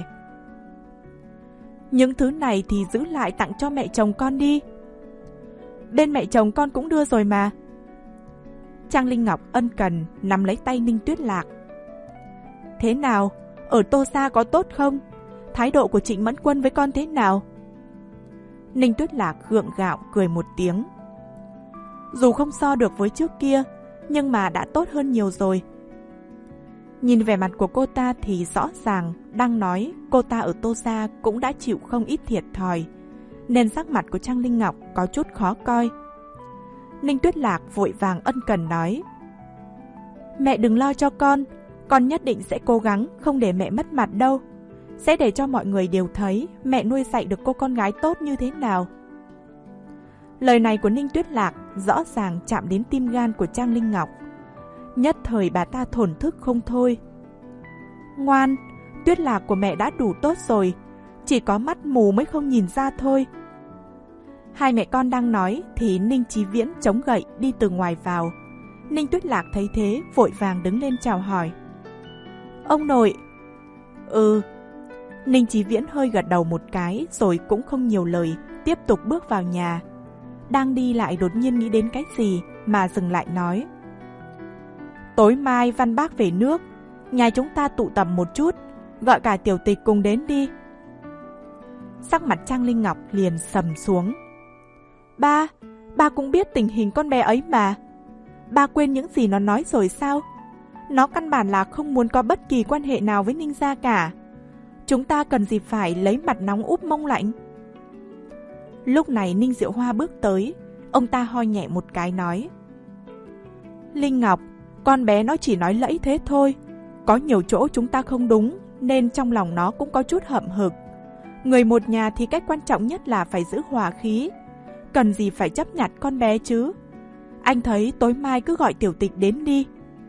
Những thứ này thì giữ lại tặng cho mẹ chồng con đi. Bên mẹ chồng con cũng đưa rồi mà. Trang Linh Ngọc ân cần nắm lấy tay Ninh Tuyết Lạc. Thế nào? Ở Tô Sa có tốt không? Thái độ của Trịnh Mẫn Quân với con thế nào? Ninh Tuyết Lạc gượng gạo cười một tiếng. Dù không so được với trước kia, nhưng mà đã tốt hơn nhiều rồi. Nhìn vẻ mặt của cô ta thì rõ ràng đang nói cô ta ở Tô Sa cũng đã chịu không ít thiệt thòi, nên sắc mặt của Trang Linh Ngọc có chút khó coi. Ninh Tuyết Lạc vội vàng ân cần nói. Mẹ đừng lo cho con, con nhất định sẽ cố gắng không để mẹ mất mặt đâu. Sẽ để cho mọi người đều thấy mẹ nuôi dạy được cô con gái tốt như thế nào. Lời này của Ninh Tuyết Lạc rõ ràng chạm đến tim gan của Trang Linh Ngọc. Nhất thời bà ta thổn thức không thôi. Ngoan, Tuyết Lạc của mẹ đã đủ tốt rồi, chỉ có mắt mù mới không nhìn ra thôi. Hai mẹ con đang nói thì Ninh Chí Viễn chống gậy đi từ ngoài vào. Ninh Tuyết Lạc thấy thế vội vàng đứng lên chào hỏi. Ông nội. Ừ. Ninh Chí Viễn hơi gật đầu một cái rồi cũng không nhiều lời, tiếp tục bước vào nhà. Đang đi lại đột nhiên nghĩ đến cái gì mà dừng lại nói. Tối mai Văn Bác về nước, nhà chúng ta tụ tập một chút, gọi cả tiểu tịch cùng đến đi. Sắc mặt Trang Linh Ngọc liền sầm xuống. Ba, ba cũng biết tình hình con bé ấy mà. Ba quên những gì nó nói rồi sao? Nó căn bản là không muốn có bất kỳ quan hệ nào với Ninh gia cả. Chúng ta cần gì phải lấy mặt nóng úp mông lạnh. Lúc này Ninh Diệu Hoa bước tới, ông ta ho nhẹ một cái nói. Linh Ngọc, con bé nó chỉ nói lẫy thế thôi. Có nhiều chỗ chúng ta không đúng, nên trong lòng nó cũng có chút hậm hực. Người một nhà thì cách quan trọng nhất là phải giữ hòa khí. Cần gì phải chấp nhặt con bé chứ. Anh thấy tối mai cứ gọi tiểu tịch đến đi.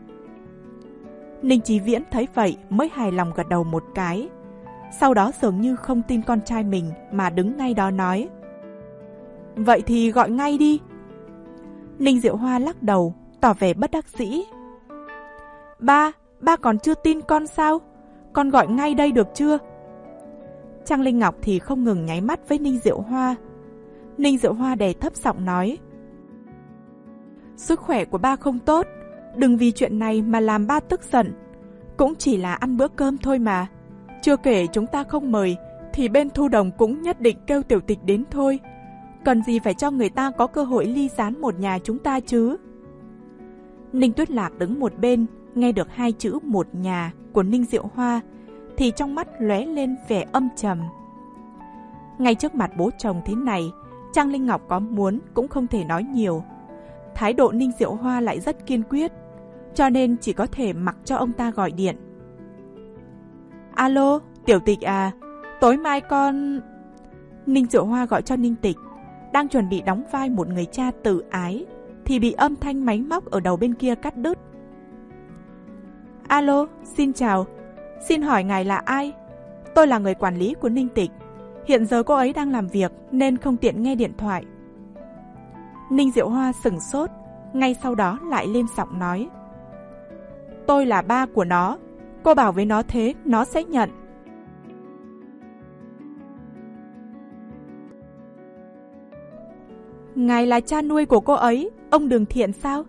Ninh Chí Viễn thấy vậy mới hài lòng gật đầu một cái. Sau đó dường như không tin con trai mình mà đứng ngay đó nói. Vậy thì gọi ngay đi. Ninh Diệu Hoa lắc đầu, tỏ vẻ bất đắc dĩ. Ba, ba còn chưa tin con sao? Con gọi ngay đây được chưa? Trang Linh Ngọc thì không ngừng nháy mắt với Ninh Diệu Hoa. Ninh Diệu Hoa đè thấp giọng nói. Sức khỏe của ba không tốt, đừng vì chuyện này mà làm ba tức giận. Cũng chỉ là ăn bữa cơm thôi mà. Chưa kể chúng ta không mời, thì bên Thu Đồng cũng nhất định kêu Tiểu Tịch đến thôi. Cần gì phải cho người ta có cơ hội ly gián một nhà chúng ta chứ? Ninh Tuyết Lạc đứng một bên, nghe được hai chữ một nhà của Ninh Diệu Hoa, thì trong mắt lóe lên vẻ âm trầm. Ngay trước mặt bố chồng thế này, Trang Linh Ngọc có muốn cũng không thể nói nhiều. Thái độ Ninh Diệu Hoa lại rất kiên quyết, cho nên chỉ có thể mặc cho ông ta gọi điện. Alo, Tiểu Tịch à, tối mai con... Ninh Diệu Hoa gọi cho Ninh Tịch, đang chuẩn bị đóng vai một người cha tự ái, thì bị âm thanh máy móc ở đầu bên kia cắt đứt. Alo, xin chào, xin hỏi ngài là ai? Tôi là người quản lý của Ninh Tịch. Hiện giờ cô ấy đang làm việc nên không tiện nghe điện thoại. Ninh Diệu Hoa sửng sốt, ngay sau đó lại lên giọng nói. Tôi là ba của nó, cô bảo với nó thế, nó sẽ nhận. Ngài là cha nuôi của cô ấy, ông Đường Thiện sao?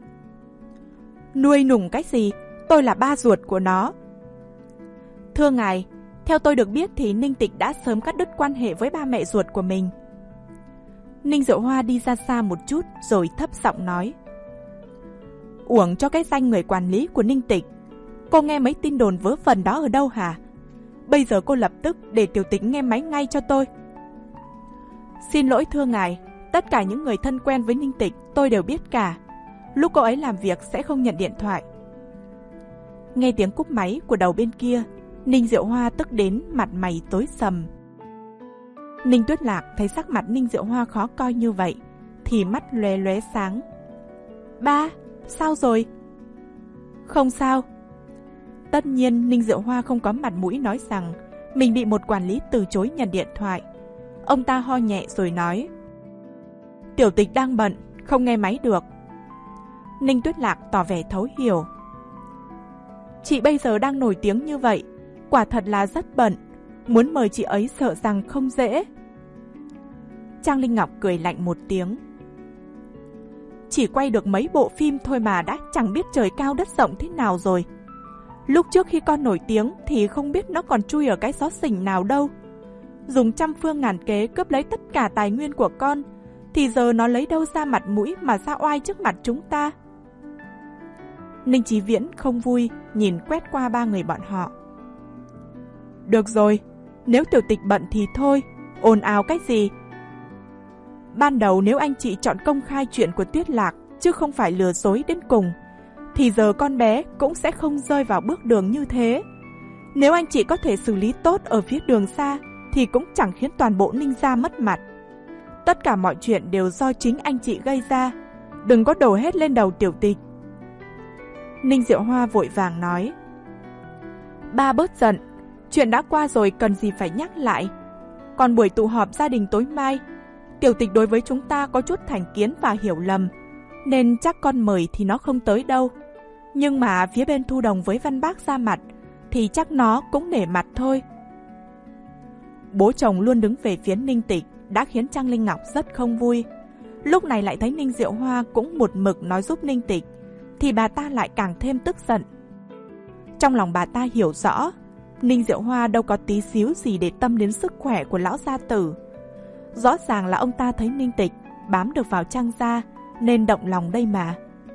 Nuôi nùng cái gì, tôi là ba ruột của nó. Thưa ngài, theo tôi được biết thì Ninh Tịch đã sớm cắt đứt quan hệ với ba mẹ ruột của mình. Ninh Diệu Hoa đi ra xa một chút rồi thấp giọng nói. Uổng cho cái danh người quản lý của Ninh Tịch. Cô nghe mấy tin đồn vớ vẩn đó ở đâu hả? Bây giờ cô lập tức để Tiểu Tịch nghe máy ngay cho tôi. Xin lỗi thưa ngài, tất cả những người thân quen với Ninh Tịch tôi đều biết cả. Lúc cô ấy làm việc sẽ không nhận điện thoại. Nghe tiếng cúp máy của đầu bên kia, Ninh Diệu Hoa tức đến mặt mày tối sầm. Ninh Tuyết Lạc thấy sắc mặt Ninh Diệu Hoa khó coi như vậy thì mắt lóe lóe sáng. Ba, sao rồi? Không sao. Tất nhiên Ninh Diệu Hoa không có mặt mũi nói rằng mình bị một quản lý từ chối nhận điện thoại. Ông ta ho nhẹ rồi nói. Tiểu Tịch đang bận, không nghe máy được. Ninh Tuyết Lạc tỏ vẻ thấu hiểu. Chị bây giờ đang nổi tiếng như vậy, quả thật là rất bận, muốn mời chị ấy sợ rằng không dễ. Trang Linh Ngọc cười lạnh một tiếng. Chỉ quay được mấy bộ phim thôi mà đã chẳng biết trời cao đất rộng thế nào rồi. Lúc trước khi con nổi tiếng thì không biết nó còn chui ở cái xó xỉnh nào đâu. Dùng trăm phương ngàn kế cướp lấy tất cả tài nguyên của con, thì giờ nó lấy đâu ra mặt mũi mà ra oai trước mặt chúng ta. Ninh Chí Viễn không vui, nhìn quét qua ba người bọn họ. Được rồi, nếu Tiểu Tịch bận thì thôi, ồn ào cái gì? Ban đầu nếu anh chị chọn công khai chuyện của Tuyết Lạc, chứ không phải lừa dối đến cùng, thì giờ con bé cũng sẽ không rơi vào bước đường như thế. Nếu anh chị có thể xử lý tốt ở phía đường xa, thì cũng chẳng khiến toàn bộ Ninh gia mất mặt. Tất cả mọi chuyện đều do chính anh chị gây ra, đừng có đổ hết lên đầu Tiểu Tịch. Ninh Diệu Hoa vội vàng nói. Ba bớt giận, chuyện đã qua rồi cần gì phải nhắc lại. Còn buổi tụ họp gia đình tối mai, Tiểu Tịch đối với chúng ta có chút thành kiến và hiểu lầm, nên chắc con mời thì nó không tới đâu. Nhưng mà phía bên Thu Đồng với Văn Bác ra mặt, thì chắc nó cũng nể mặt thôi. Bố chồng luôn đứng về phía Ninh Tịch đã khiến Trang Linh Ngọc rất không vui. Lúc này lại thấy Ninh Diệu Hoa cũng một mực nói giúp Ninh Tịch, thì bà ta lại càng thêm tức giận. Trong lòng bà ta hiểu rõ, Ninh Diệu Hoa đâu có tí xíu gì để tâm đến sức khỏe của lão gia tử. Rõ ràng là ông ta thấy Ninh Tịch bám được vào Trang gia nên động lòng đây mà.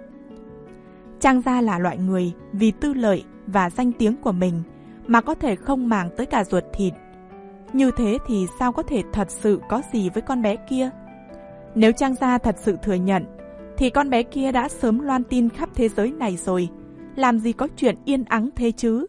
Trang gia là loại người vì tư lợi và danh tiếng của mình mà có thể không màng tới cả ruột thịt. Như thế thì sao có thể thật sự có gì với con bé kia? Nếu Trang gia thật sự thừa nhận, thì con bé kia đã sớm loan tin khắp thế giới này rồi, làm gì có chuyện yên ắng thế chứ?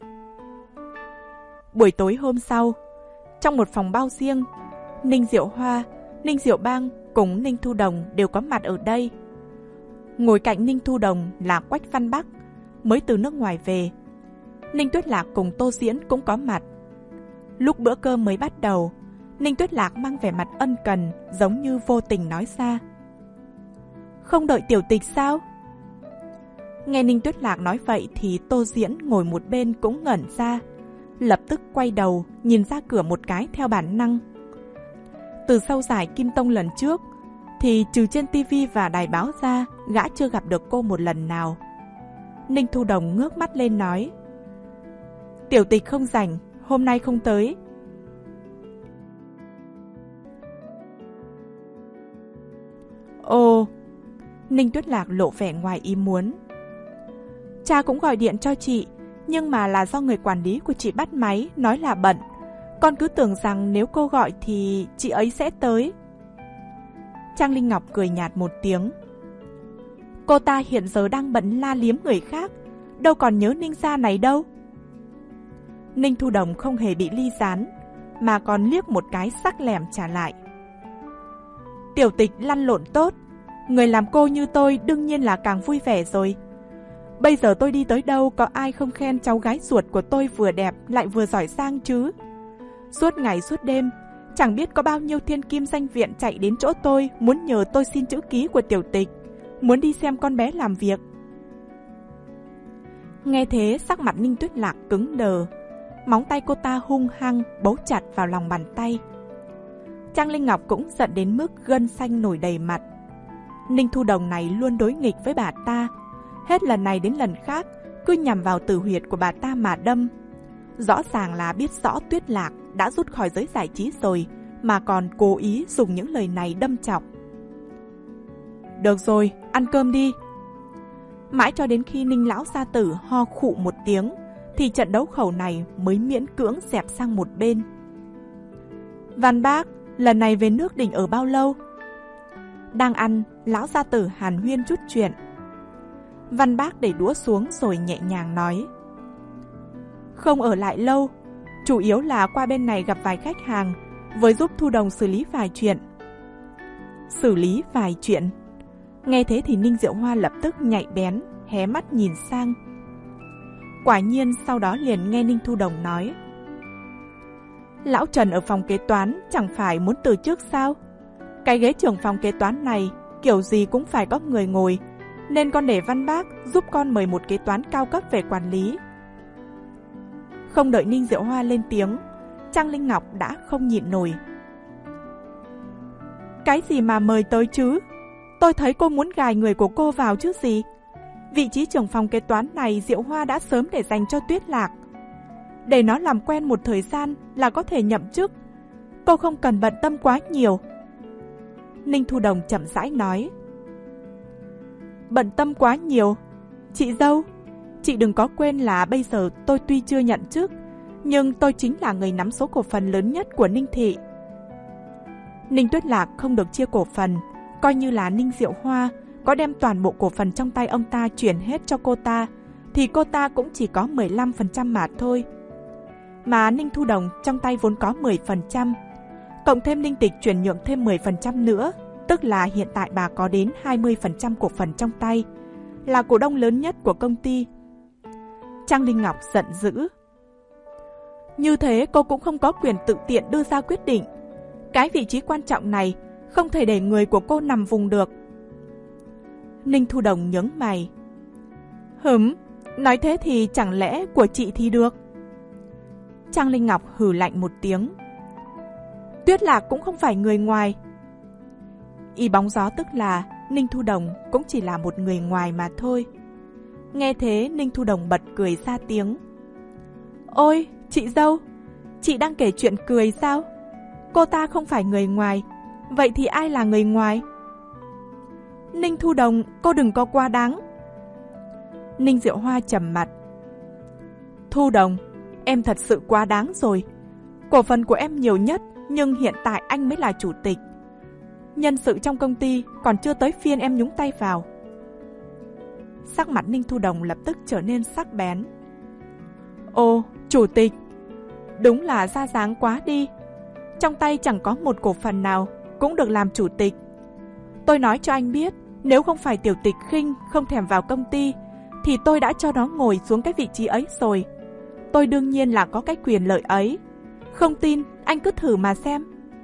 Buổi tối hôm sau, trong một phòng bao riêng, Ninh Diệu Hoa, Ninh Diệu Bang cùng Ninh Thu Đồng đều có mặt ở đây. Ngồi cạnh Ninh Thu Đồng là Quách Văn Bắc, mới từ nước ngoài về. Ninh Tuyết Lạc cùng Tô Diễn cũng có mặt. Lúc bữa cơm mới bắt đầu, Ninh Tuyết Lạc mang vẻ mặt ân cần, giống như vô tình nói ra. Không đợi tiểu tịch sao? Nghe Ninh Tuyết Lạc nói vậy thì Tô Diễn ngồi một bên cũng ngẩn ra, lập tức quay đầu nhìn ra cửa một cái theo bản năng. Từ sau giải Kim Tông lần trước thì trừ trên tivi và đài báo ra, gã chưa gặp được cô một lần nào. Ninh Thu Đồng ngước mắt lên nói, tiểu tịch không rảnh, hôm nay không tới. Ồ, Ninh Tuyết Lạc lộ vẻ ngoài ý muốn. Cha cũng gọi điện cho chị, nhưng mà là do người quản lý của chị bắt máy, nói là bận. Con cứ tưởng rằng nếu cô gọi thì chị ấy sẽ tới. Trang Linh Ngọc cười nhạt một tiếng. Cô ta hiện giờ đang bận la liếm người khác, đâu còn nhớ Ninh gia này đâu. Ninh Thu Đồng không hề bị ly gián, mà còn liếc một cái sắc lẻm trả lại. Tiểu tịch lăn lộn tốt, người làm cô như tôi đương nhiên là càng vui vẻ rồi. Bây giờ tôi đi tới đâu có ai không khen cháu gái ruột của tôi vừa đẹp lại vừa giỏi giang chứ. Suốt ngày suốt đêm, chẳng biết có bao nhiêu thiên kim danh viện chạy đến chỗ tôi muốn nhờ tôi xin chữ ký của tiểu tịch, muốn đi xem con bé làm việc. Nghe thế sắc mặt Ninh Tuyết Lạc cứng đờ, móng tay cô ta hung hăng bấu chặt vào lòng bàn tay. Trang Linh Ngọc cũng giận đến mức gân xanh nổi đầy mặt. Ninh Thu Đồng này luôn đối nghịch với bà ta, hết lần này đến lần khác cứ nhằm vào tử huyệt của bà ta mà đâm. Rõ ràng là biết rõ Tuyết Lạc đã rút khỏi giới giải trí rồi, mà còn cố ý dùng những lời này đâm chọc. Được rồi, ăn cơm đi. Mãi cho đến khi Ninh lão gia tử ho khụ một tiếng thì trận đấu khẩu này mới miễn cưỡng dẹp sang một bên. Văn bác, lần này về nước định ở bao lâu? Đang ăn, lão gia tử hàn huyên chút chuyện. Văn bác để đũa xuống rồi nhẹ nhàng nói, không ở lại lâu, chủ yếu là qua bên này gặp vài khách hàng, với giúp Thu Đồng xử lý vài chuyện. Xử lý vài chuyện? Nghe thế thì Ninh Diệu Hoa lập tức nhạy bén, hé mắt nhìn sang. Quả nhiên sau đó liền nghe Ninh Thu Đồng nói, lão Trần ở phòng kế toán chẳng phải muốn từ chức sao? Cái ghế trưởng phòng kế toán này kiểu gì cũng phải có người ngồi, nên con để Văn bác giúp con mời một kế toán cao cấp về quản lý. Không đợi Ninh Diệu Hoa lên tiếng, Trang Linh Ngọc đã không nhịn nổi. Cái gì mà mời tới chứ? Tôi thấy cô muốn gài người của cô vào chứ gì. Vị trí trưởng phòng kế toán này Diệu Hoa đã sớm để dành cho Tuyết Lạc. Để nó làm quen một thời gian là có thể nhậm chức. Cô không cần bận tâm quá nhiều. Ninh Thu Đồng chậm rãi nói. Bận tâm quá nhiều? Chị dâu, chị đừng có quên là bây giờ tôi tuy chưa nhận chức, nhưng tôi chính là người nắm số cổ phần lớn nhất của Ninh Thị. Ninh Tuyết Lạc không được chia cổ phần, coi như là Ninh Diệu Hoa có đem toàn bộ cổ phần trong tay ông ta chuyển hết cho cô ta, thì cô ta cũng chỉ có mười lăm phần trăm mà thôi. Mà Ninh Thu Đồng trong tay vốn có mười phần trăm, cộng thêm Ninh Tịch chuyển nhượng thêm mười phần trăm nữa, tức là hiện tại bà có đến hai mươi phần trăm cổ phần trong tay, là cổ đông lớn nhất của công ty. Trang Linh Ngọc giận dữ. Như thế cô cũng không có quyền tự tiện đưa ra quyết định. Cái vị trí quan trọng này không thể để người của cô nằm vùng được. Ninh Thu Đồng nhướng mày. Hửm, nói thế thì chẳng lẽ của chị thì được? Trang Linh Ngọc hừ lạnh một tiếng. Tuyết Lạc cũng không phải người ngoài. Y bóng gió tức là Ninh Thu Đồng cũng chỉ là một người ngoài mà thôi. Nghe thế Ninh Thu Đồng bật cười ra tiếng. Ôi, chị dâu, chị đang kể chuyện cười sao? Cô ta không phải người ngoài, vậy thì ai là người ngoài? Ninh Thu Đồng, cô đừng có quá đáng. Ninh Diệu Hoa trầm mặt. Thu Đồng, em thật sự quá đáng rồi. Cổ phần của em nhiều nhất, nhưng hiện tại anh mới là chủ tịch. Nhân sự trong công ty còn chưa tới phiên em nhúng tay vào. Sắc mặt Ninh Thu Đồng lập tức trở nên sắc bén. Ồ, chủ tịch, đúng là ra dáng quá đi. Trong tay chẳng có một cổ phần nào cũng được làm chủ tịch. Tôi nói cho anh biết, nếu không phải tiểu tịch khinh không thèm vào công ty, thì tôi đã cho nó ngồi xuống cái vị trí ấy rồi. Tôi đương nhiên là có cái quyền lợi ấy. Không tin, anh cứ thử mà xem.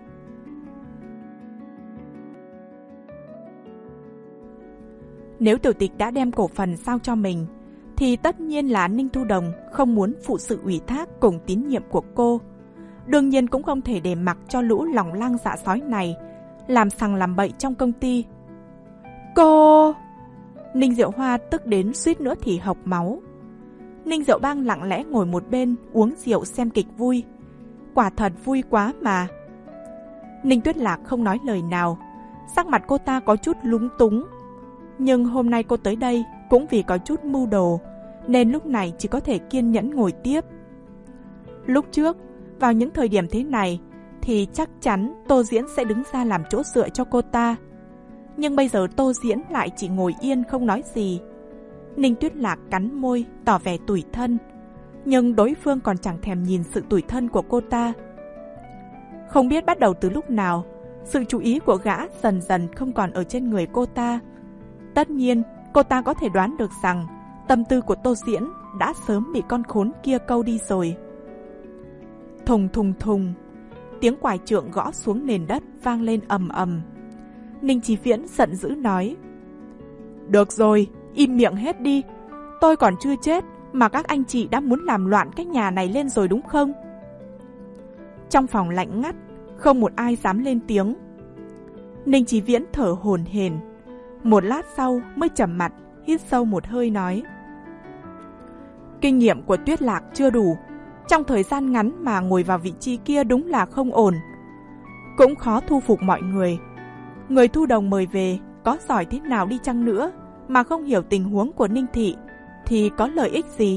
Nếu Tiểu Tịch đã đem cổ phần giao cho mình, thì tất nhiên là Ninh Thu Đồng không muốn phụ sự ủy thác cùng tín nhiệm của cô. Đương nhiên cũng không thể để mặc cho lũ lòng lang dạ sói này làm sằng làm bậy trong công ty. Cô... Ninh Diệu Hoa tức đến suýt nữa thì hộc máu. Ninh Diệu Bang lặng lẽ ngồi một bên uống rượu xem kịch vui. Quả thật vui quá mà. Ninh Tuyết Lạc không nói lời nào. Sắc mặt cô ta có chút lúng túng. Nhưng hôm nay cô tới đây cũng vì có chút mưu đồ, nên lúc này chỉ có thể kiên nhẫn ngồi tiếp. Lúc trước, vào những thời điểm thế này, thì chắc chắn Tô Diễn sẽ đứng ra làm chỗ dựa cho cô ta. Nhưng bây giờ Tô Diễn lại chỉ ngồi yên không nói gì. Ninh Tuyết Lạc cắn môi, tỏ vẻ tủi thân. Nhưng đối phương còn chẳng thèm nhìn sự tủi thân của cô ta. Không biết bắt đầu từ lúc nào, sự chú ý của gã dần dần không còn ở trên người cô ta. Tất nhiên, cô ta có thể đoán được rằng tâm tư của Tô Diễn đã sớm bị con khốn kia câu đi rồi. Thùng thùng thùng, tiếng quải trượng gõ xuống nền đất vang lên ầm ầm. Ninh Chí Viễn giận dữ nói: Được rồi, im miệng hết đi. Tôi còn chưa chết mà các anh chị đã muốn làm loạn cái nhà này lên rồi đúng không? Trong phòng lạnh ngắt, không một ai dám lên tiếng. Ninh Chí Viễn thở hổn hển. Một lát sau mới trầm mặt, hít sâu một hơi nói: Kinh nghiệm của Tuyết Lạc chưa đủ. Trong thời gian ngắn mà ngồi vào vị trí kia đúng là không ổn. Cũng khó thu phục mọi người. Người Thu Đồng mời về, có giỏi thế nào đi chăng nữa, mà không hiểu tình huống của Ninh Thị, thì có lợi ích gì?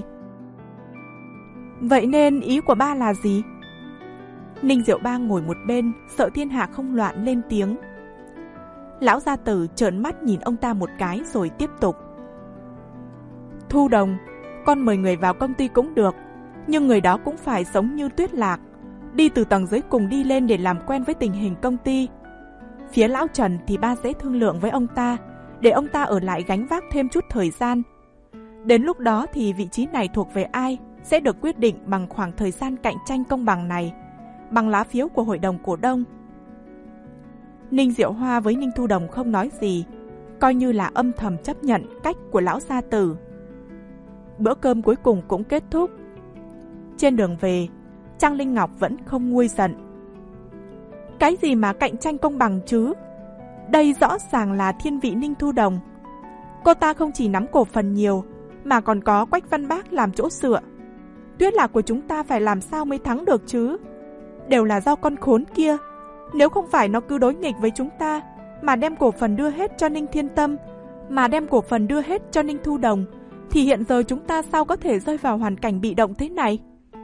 Vậy nên ý của ba là gì? Ninh Diệu Bang ngồi một bên, sợ thiên hạ không loạn lên tiếng. Lão gia tử trợn mắt nhìn ông ta một cái rồi tiếp tục. Thu Đồng, con mời người vào công ty cũng được, nhưng người đó cũng phải giống như Tuyết Lạc, đi từ tầng dưới cùng đi lên để làm quen với tình hình công ty. Phía lão Trần thì ba sẽ thương lượng với ông ta, để ông ta ở lại gánh vác thêm chút thời gian. Đến lúc đó thì vị trí này thuộc về ai sẽ được quyết định bằng khoảng thời gian cạnh tranh công bằng này, bằng lá phiếu của hội đồng cổ đông. Ninh Diệu Hoa với Ninh Thu Đồng không nói gì, coi như là âm thầm chấp nhận cách của lão gia tử. Bữa cơm cuối cùng cũng kết thúc. Trên đường về, Trang Linh Ngọc vẫn không nguôi giận. Cái gì mà cạnh tranh công bằng chứ? Đây rõ ràng là thiên vị Ninh Thu Đồng. Cô ta không chỉ nắm cổ phần nhiều, mà còn có Quách Văn Bác làm chỗ dựa. Tuyết Lạc của chúng ta phải làm sao mới thắng được chứ? Đều là do con khốn kia. Nếu không phải nó cứ đối nghịch với chúng ta, mà đem cổ phần đưa hết cho Ninh Thiên Tâm, mà đem cổ phần đưa hết cho Ninh Thu Đồng, thì hiện giờ chúng ta sao có thể rơi vào hoàn cảnh bị động thế này?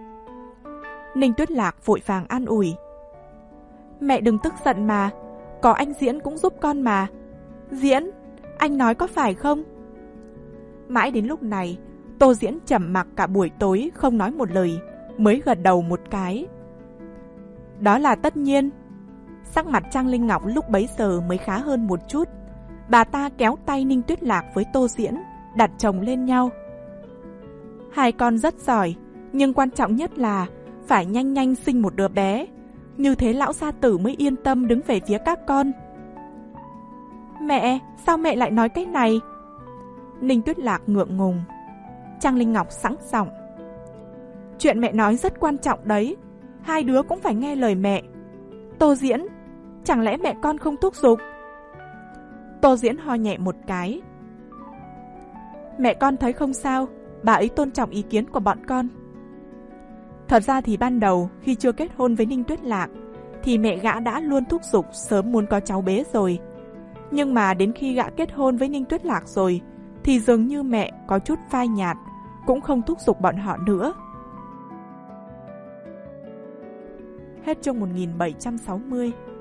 Ninh Tuyết Lạc vội vàng an ủi. Mẹ đừng tức giận mà, có anh Diễn cũng giúp con mà. Diễn, anh nói có phải không? Mãi đến lúc này, Tô Diễn trầm mặc cả buổi tối không nói một lời, mới gật đầu một cái. Đó là tất nhiên. Sắc mặt Trang Linh Ngọc lúc bấy giờ mới khá hơn một chút. Bà ta kéo tay Ninh Tuyết Lạc với Tô Diễn, đặt chồng lên nhau. Hai con rất giỏi, nhưng quan trọng nhất là phải nhanh nhanh sinh một đứa bé. Như thế lão gia tử mới yên tâm đứng về phía các con. Mẹ, sao mẹ lại nói cái này? Ninh Tuyết Lạc ngượng ngùng. Trang Linh Ngọc sẵn giọng. Chuyện mẹ nói rất quan trọng đấy. Hai đứa cũng phải nghe lời mẹ. Tô Diễn, chẳng lẽ mẹ con không thúc giục? Tô Diễn ho nhẹ một cái. Mẹ con thấy không sao, bà ấy tôn trọng ý kiến của bọn con. Thật ra thì ban đầu khi chưa kết hôn với Ninh Tuyết Lạc thì mẹ gã đã luôn thúc giục sớm muốn có cháu bé rồi. Nhưng mà đến khi gã kết hôn với Ninh Tuyết Lạc rồi thì dường như mẹ có chút phai nhạt, cũng không thúc giục bọn họ nữa. Hết chương một nghìn bảy trăm sáu mươi.